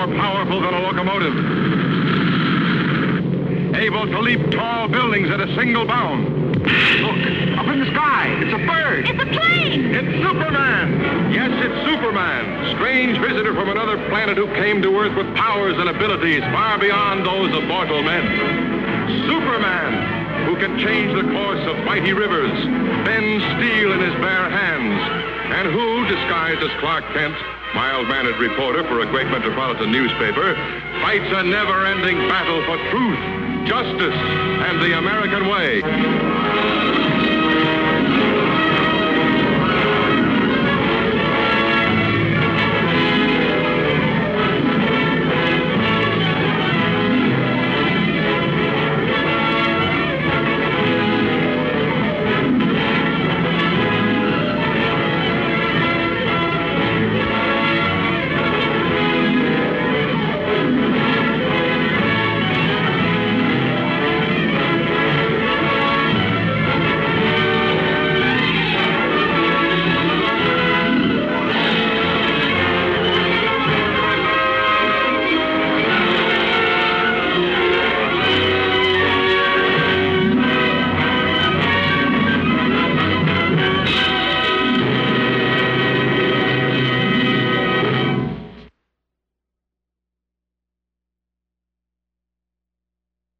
more powerful than a locomotive. Able to leap tall buildings at a single bound. Look, up in the sky. It's a bird. It's a plane. It's Superman. Yes, it's Superman. Strange visitor from another planet who came to Earth with powers and abilities far beyond those of mortal men. Superman, who can change the course of mighty rivers, bend steel in his bare hands, and who, disguised as Clark Kent, mild-mannered reporter for a great metropolitan newspaper, fights a never-ending battle for truth, justice, and the American way.